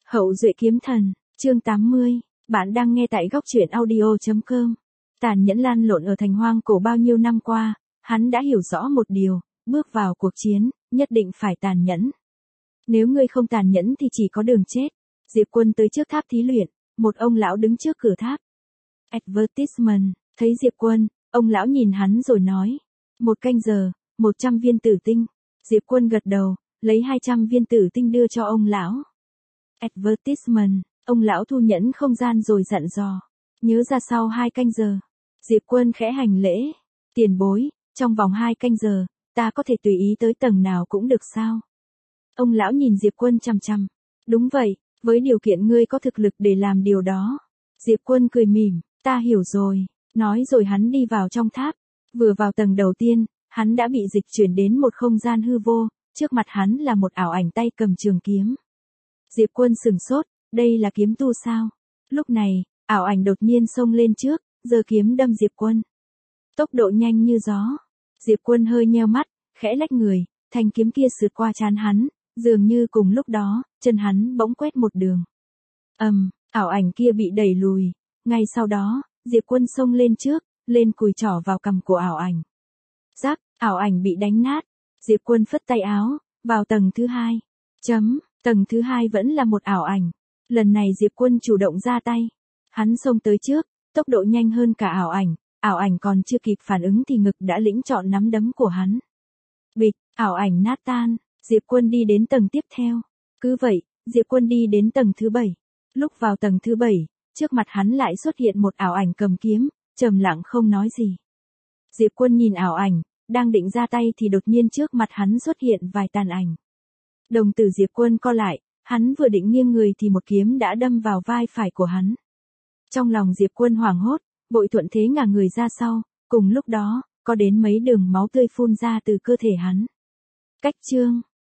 Hậu duệ kiếm thần, chương 80, bạn đang nghe tại góc truyện audio.com. Tàn nhẫn lan lộn ở thành hoang cổ bao nhiêu năm qua, hắn đã hiểu rõ một điều, bước vào cuộc chiến, nhất định phải tàn nhẫn. Nếu ngươi không tàn nhẫn thì chỉ có đường chết. Diệp Quân tới trước tháp thí luyện, một ông lão đứng trước cửa tháp. Advertisement, thấy Diệp Quân, ông lão nhìn hắn rồi nói. 1 canh giờ, 100 viên tử tinh. Diệp Quân gật đầu, lấy 200 viên tử tinh đưa cho ông lão. Advertisement, ông lão thu nhẫn không gian rồi dặn dò. Nhớ ra sau 2 canh giờ. Diệp Quân khẽ hành lễ. Tiền bối, trong vòng 2 canh giờ, ta có thể tùy ý tới tầng nào cũng được sao? Ông lão nhìn Diệp Quân chằm chằm. Đúng vậy, với điều kiện ngươi có thực lực để làm điều đó. Diệp Quân cười mỉm, ta hiểu rồi. Nói rồi hắn đi vào trong tháp. Vừa vào tầng đầu tiên, hắn đã bị dịch chuyển đến một không gian hư vô, trước mặt hắn là một ảo ảnh tay cầm trường kiếm. Diệp Quân sửng sốt, đây là kiếm tu sao? Lúc này, ảo ảnh đột nhiên xông lên trước, giơ kiếm đâm Diệp Quân. Tốc độ nhanh như gió. Diệp Quân hơi nheo mắt, khẽ lách người, thanh kiếm kia sượt qua trán hắn, dường như cùng lúc đó, chân hắn bỗng quét một đường. Ảo ảnh kia bị đẩy lùi. Ngay sau đó, Diệp Quân xông lên trước, lên cùi trỏ vào cằm của ảo ảnh. Giáp, ảo ảnh bị đánh nát. Diệp Quân phất tay áo, vào tầng thứ 2. Tầng thứ 2 vẫn là một ảo ảnh. Lần này Diệp Quân chủ động ra tay. Hắn xông tới trước, tốc độ nhanh hơn cả ảo ảnh còn chưa kịp phản ứng thì ngực đã lĩnh trọn nắm đấm của hắn. Bịch, ảo ảnh nát tan, Diệp Quân đi đến tầng tiếp theo. Cứ vậy, Diệp Quân đi đến tầng thứ 7. Lúc vào tầng thứ 7, trước mặt hắn lại xuất hiện một ảo ảnh cầm kiếm, trầm lặng không nói gì. Diệp Quân nhìn ảo ảnh, đang định ra tay thì đột nhiên trước mặt hắn xuất hiện vài tàn ảnh. Đồng tử Diệp Quân co lại, hắn vừa định nghiêng người thì một kiếm đã đâm vào vai phải của hắn. Trong lòng Diệp Quân hoảng hốt, vội thuận thế ngả người ra sau, cùng lúc đó, có đến mấy đường máu tươi phun ra từ cơ thể hắn. Cách chương